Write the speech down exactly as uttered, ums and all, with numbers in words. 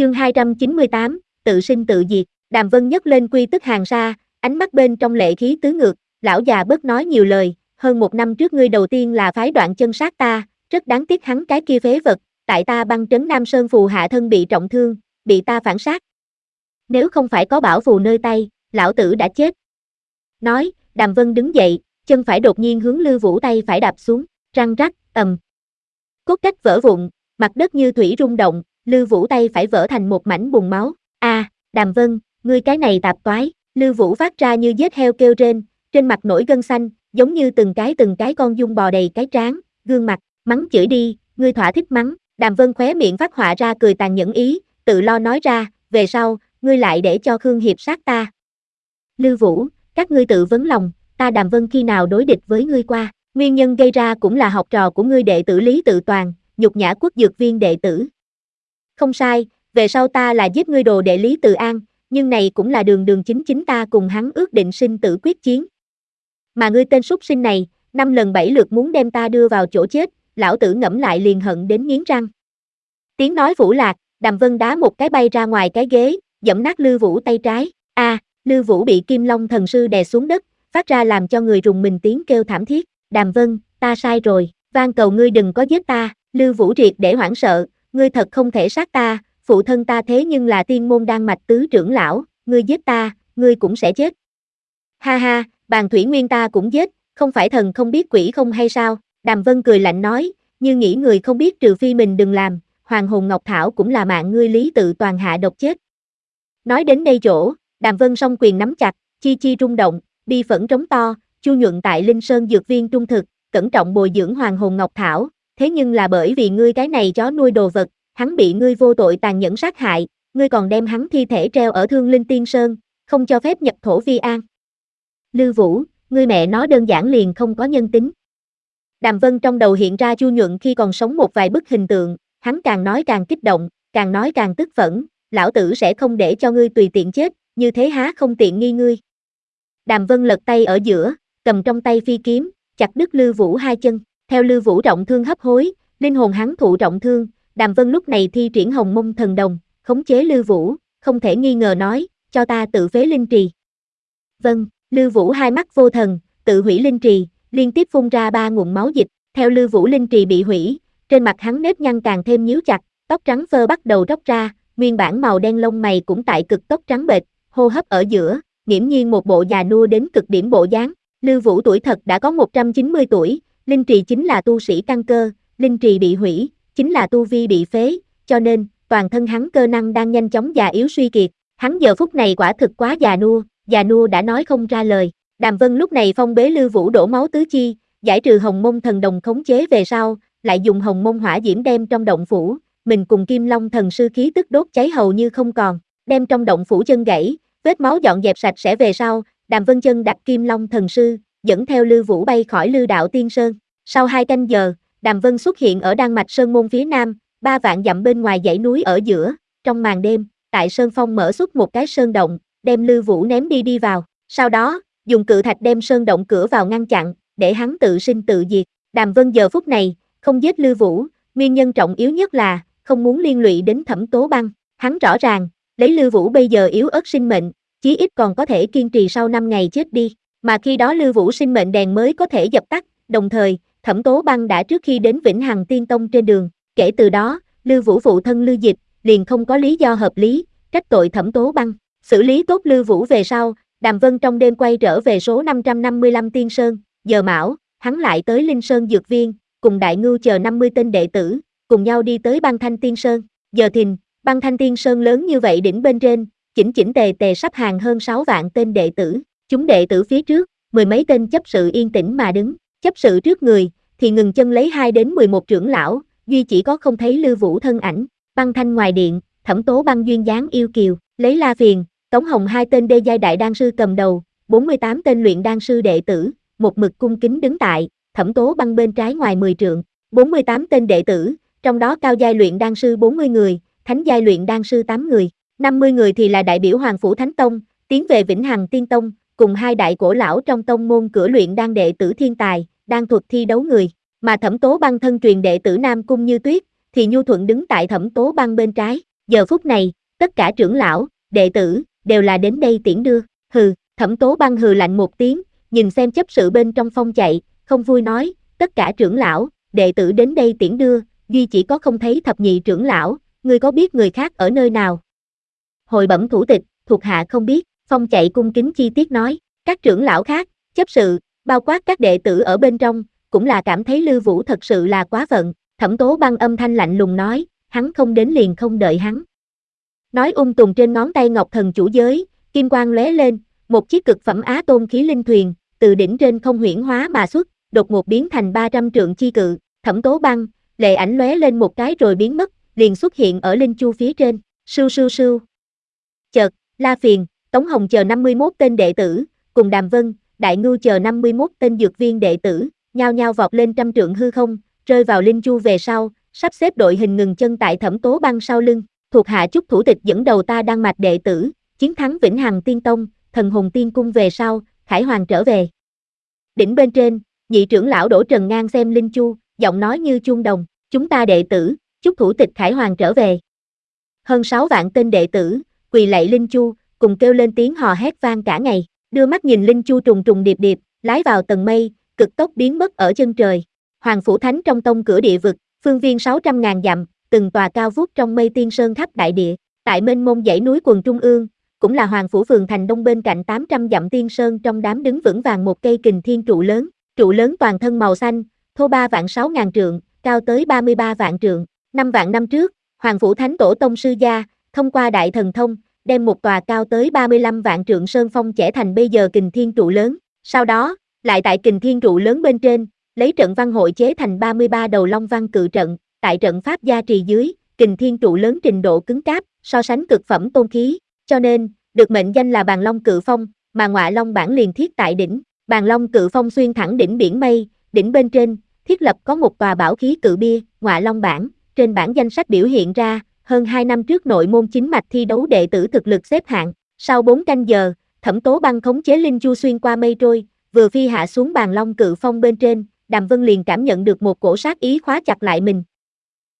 Chương hai trăm chín mươi tám, tự sinh tự diệt. Đàm Vân nhấc lên quy tức hàng sa, ánh mắt bên trong lệ khí tứ ngược, lão già bớt nói nhiều lời, hơn một năm trước ngươi đầu tiên là phái Đoạn Chân sát ta, rất đáng tiếc hắn cái kia phế vật, tại ta băng trấn Nam Sơn phù hạ thân bị trọng thương, bị ta phản sát. Nếu không phải có bảo phù nơi tay, lão tử đã chết. Nói, Đàm Vân đứng dậy, chân phải đột nhiên hướng Lưu Vũ tay phải đạp xuống, răng rắc, ầm. Cốt cách vỡ vụn, mặt đất như thủy rung động, Lưu Vũ tay phải vỡ thành một mảnh bùn máu. A, à, Đàm Vân, ngươi cái này tạp toái. Lưu Vũ phát ra như giết heo kêu rên, trên mặt nổi gân xanh, giống như từng cái từng cái con giun bò đầy cái trán, gương mặt, mắng chửi đi, ngươi thỏa thích mắng. Đàm Vân khóe miệng phát họa ra cười tàn nhẫn ý, tự lo nói ra, về sau, ngươi lại để cho Khương Hiệp sát ta. Lưu Vũ, các ngươi tự vấn lòng, ta Đàm Vân khi nào đối địch với ngươi qua, nguyên nhân gây ra cũng là học trò của ngươi đệ tử Lý Tự Toàn, nhục nhã Quốc Dược Viên đệ tử. Không sai, về sau ta là giết ngươi đồ đệ Lý Tự An, nhưng này cũng là đường đường chính chính ta cùng hắn ước định sinh tử quyết chiến. Mà ngươi tên súc sinh này, năm lần bảy lượt muốn đem ta đưa vào chỗ chết, lão tử ngẫm lại liền hận đến nghiến răng. Tiếng nói phủ lạc, Đàm Vân đá một cái bay ra ngoài cái ghế, giẫm nát Lưu Vũ tay trái. A, à, Lưu Vũ bị Kim Long thần sư đè xuống đất, phát ra làm cho người rùng mình tiếng kêu thảm thiết. Đàm Vân, ta sai rồi, van cầu ngươi đừng có giết ta. Lưu Vũ triệt để hoảng sợ, ngươi thật không thể sát ta, phụ thân ta thế nhưng là tiên môn đan mạch tứ trưởng lão, ngươi giết ta, ngươi cũng sẽ chết. Ha ha, Bàn Thủy Nguyên ta cũng giết, không phải thần không biết quỷ không hay sao? Đàm Vân cười lạnh nói, như nghĩ người không biết trừ phi mình đừng làm, Hoàng Hồn Ngọc Thảo cũng là mạng ngươi Lý Tự Toàn hạ độc chết. Nói đến đây chỗ, Đàm Vân song quyền nắm chặt, chi chi rung động, bi phẫn trống to, Chu Nhuận tại Linh Sơn Dược Viên trung thực, cẩn trọng bồi dưỡng Hoàng Hồn Ngọc Thảo, thế nhưng là bởi vì ngươi cái này chó nuôi đồ vật, hắn bị ngươi vô tội tàn nhẫn sát hại, ngươi còn đem hắn thi thể treo ở Thương Linh Tiên Sơn, không cho phép nhập thổ vi an. Lưu Vũ, ngươi mẹ nó đơn giản liền không có nhân tính. Đàm Vân trong đầu hiện ra Chu Nhuận khi còn sống một vài bức hình tượng, hắn càng nói càng kích động, càng nói càng tức phẫn, lão tử sẽ không để cho ngươi tùy tiện chết, như thế há không tiện nghi ngươi. Đàm Vân lật tay ở giữa, cầm trong tay phi kiếm, chặt đứt Lưu Vũ hai chân, theo Lưu Vũ trọng thương hấp hối, linh hồn hắn thụ trọng thương, Đàm Vân lúc này thi triển Hồng Mông Thần Đồng, khống chế Lưu Vũ, không thể nghi ngờ nói, cho ta tự phế linh trì. Vâng, Lưu Vũ hai mắt vô thần, tự hủy linh trì, liên tiếp phun ra ba nguồn máu dịch, theo Lưu Vũ linh trì bị hủy, trên mặt hắn nếp nhăn càng thêm nhíu chặt, tóc trắng phơ bắt đầu róc ra, nguyên bản màu đen lông mày cũng tại cực tốc trắng bệch, hô hấp ở giữa, nghiễm nhiên một bộ già nua đến cực điểm bộ dáng. Lưu Vũ tuổi thật đã có một trăm chín mươi tuổi, linh trì chính là tu sĩ căn cơ, linh trì bị hủy, chính là tu vi bị phế, cho nên, toàn thân hắn cơ năng đang nhanh chóng già yếu suy kiệt, hắn giờ phút này quả thực quá già nua, già nua đã nói không ra lời. Đàm Vân lúc này phong bế Lưu Vũ đổ máu tứ chi, giải trừ Hồng Mông Thần Đồng khống chế về sau, lại dùng Hồng Mông Hỏa Diễm đem trong động phủ, mình cùng Kim Long thần sư khí tức đốt cháy hầu như không còn, đem trong động phủ chân gãy, vết máu dọn dẹp sạch sẽ về sau, Đàm Vân chân đặt Kim Long thần sư, dẫn theo Lưu Vũ bay khỏi Lưu Đạo Tiên Sơn. Sau hai canh giờ, Đàm Vân xuất hiện ở Đan Mạch Sơn môn phía nam, ba vạn dặm bên ngoài dãy núi ở giữa, trong màn đêm, tại Sơn Phong mở xuất một cái sơn động, đem Lưu Vũ ném đi đi vào, sau đó, dùng cự thạch đem sơn động cửa vào ngăn chặn, để hắn tự sinh tự diệt. Đàm Vân giờ phút này, không giết Lưu Vũ, nguyên nhân trọng yếu nhất là, không muốn liên lụy đến Thẩm Tố Băng, hắn rõ ràng, lấy Lưu Vũ bây giờ yếu ớt sinh mệnh, chí ít còn có thể kiên trì sau năm ngày chết đi, mà khi đó Lưu Vũ sinh mệnh đèn mới có thể dập tắt, đồng thời, Thẩm Tố Băng đã trước khi đến Vĩnh Hằng Tiên Tông trên đường, kể từ đó, Lưu Vũ phụ thân Lưu Dịch, liền không có lý do hợp lý, trách tội Thẩm Tố Băng, xử lý tốt Lưu Vũ về sau, Đàm Vân trong đêm quay trở về số năm trăm năm mươi lăm Tiên Sơn, giờ mão, hắn lại tới Linh Sơn Dược Viên, cùng Đại Ngưu chờ năm mươi tên đệ tử, cùng nhau đi tới Băng Thanh Tiên Sơn, giờ thìn, Băng Thanh Tiên Sơn lớn như vậy đỉnh bên trên, chỉnh chỉnh tề tề sắp hàng hơn sáu vạn tên đệ tử, chúng đệ tử phía trước, mười mấy tên chấp sự yên tĩnh mà đứng, chấp sự trước người, thì ngừng chân lấy hai đến mười một trưởng lão, duy chỉ có không thấy Lưu Vũ thân ảnh. Băng Thanh ngoài điện, Thẩm Tố Băng duyên dáng yêu kiều, lấy La Phiền, Tống Hồng hai tên đê giai đại đan sư cầm đầu, bốn mươi tám tên luyện đan sư đệ tử, một mực cung kính đứng tại, Thẩm Tố Băng bên trái ngoài mười trượng, bốn mươi tám tên đệ tử, trong đó cao giai luyện đan sư bốn mươi người, thánh giai luyện đan sư tám người, năm mươi người thì là đại biểu Hoàng Phủ Thánh Tông, tiến về Vĩnh Hằng Tiên Tông, cùng hai đại cổ lão trong tông môn cửa luyện đan đệ tử thiên tài, đang thuật thi đấu người, mà Thẩm Tố Băng thân truyền đệ tử Nam Cung Như Tuyết, thì nhu thuận đứng tại Thẩm Tố Băng bên trái, Giờ phút này, tất cả trưởng lão, đệ tử, đều là đến đây tiễn đưa. Hừ, Thẩm Tố Băng hừ lạnh một tiếng, nhìn xem chấp sự bên trong phong chạy, không vui nói, tất cả trưởng lão, đệ tử đến đây tiễn đưa, duy chỉ có không thấy thập nhị trưởng lão, ngươi có biết người khác ở nơi nào? Hồi bẩm thủ tịch, thuộc hạ không biết, phong chạy cung kính chi tiết nói, các trưởng lão khác, chấp sự, bao quát các đệ tử ở bên trong, cũng là cảm thấy Lư Vũ thật sự là quá phận. Thẩm Tố Băng âm thanh lạnh lùng nói, hắn không đến liền không đợi hắn. Nói ung tùng trên ngón tay ngọc thần chủ giới, kim quang lóe lên, một chiếc cực phẩm á tôn khí linh thuyền, từ đỉnh trên không huyễn hóa mà xuất, đột ngột biến thành ba trăm trượng chi cự. Thẩm Tố Băng, lệ ảnh lóe lên một cái rồi biến mất, liền xuất hiện ở linh chu phía trên, sưu sưu sưu. Chợt, La Phiền, Tống Hồng chờ năm mươi mốt tên đệ tử, cùng Đàm Vân, Đại Ngưu chờ năm mươi mốt tên dược viên đệ tử, nhao nhao vọt lên trăm trượng hư không, rơi vào linh chu về sau, sắp xếp đội hình ngừng chân tại Thẩm Tố Băng sau lưng. Thuộc hạ chúc thủ tịch dẫn đầu ta đăng mạch đệ tử, chiến thắng Vĩnh Hằng Tiên Tông, Thần Hồn Tiên Cung về sau, khải hoàn trở về. Đỉnh bên trên, nhị trưởng lão Đỗ Trần ngang xem linh chu, giọng nói như chuông đồng, chúng ta đệ tử, chúc thủ tịch khải hoàn trở về. Hơn sáu vạn tên đệ tử, quỳ lạy linh chu, cùng kêu lên tiếng hò hét vang cả ngày, đưa mắt nhìn linh chu trùng trùng điệp điệp, lái vào tầng mây, cực tốc biến mất ở chân trời. Hoàng phủ thánh trong tông cửa địa vực, phương viên sáu trăm ngàn dặm, từng tòa cao vút trong mây tiên sơn khắp đại địa, tại mênh mông dãy núi quần trung ương, cũng là Hoàng phủ phường thành đông bên cạnh tám trăm dặm tiên sơn trong đám đứng vững vàng một cây kình thiên trụ lớn, trụ lớn toàn thân màu xanh, thô ba vạn sáu ngàn trượng, cao tới ba mươi ba vạn trượng. Năm vạn năm trước, Hoàng phủ thánh tổ tông sư gia, thông qua đại thần thông, đem một tòa cao tới ba mươi lăm vạn trượng sơn phong chẻ thành bây giờ kình thiên trụ lớn, sau đó, lại tại kình thiên trụ lớn bên trên, lấy trận văn hội chế thành ba mươi ba đầu long văn cự trận, tại trận pháp gia trì dưới, kình thiên trụ lớn trình độ cứng cáp, so sánh cực phẩm tôn khí, cho nên, được mệnh danh là Bàn Long Cự Phong, mà Ngọa Long bản liền thiết tại đỉnh. Bàn Long Cự Phong xuyên thẳng đỉnh biển mây, đỉnh bên trên, thiết lập có một tòa bảo khí cự bia, Ngọa Long bản, trên bản danh sách biểu hiện ra, hơn hai năm trước nội môn chính mạch thi đấu đệ tử thực lực xếp hạng, sau bốn canh giờ, Thẩm Tố Băng khống chế linh chu xuyên qua mây trôi, vừa phi hạ xuống Bàn Long Cự Phong bên trên, Đàm Vân liền cảm nhận được một cổ sát ý khóa chặt lại mình,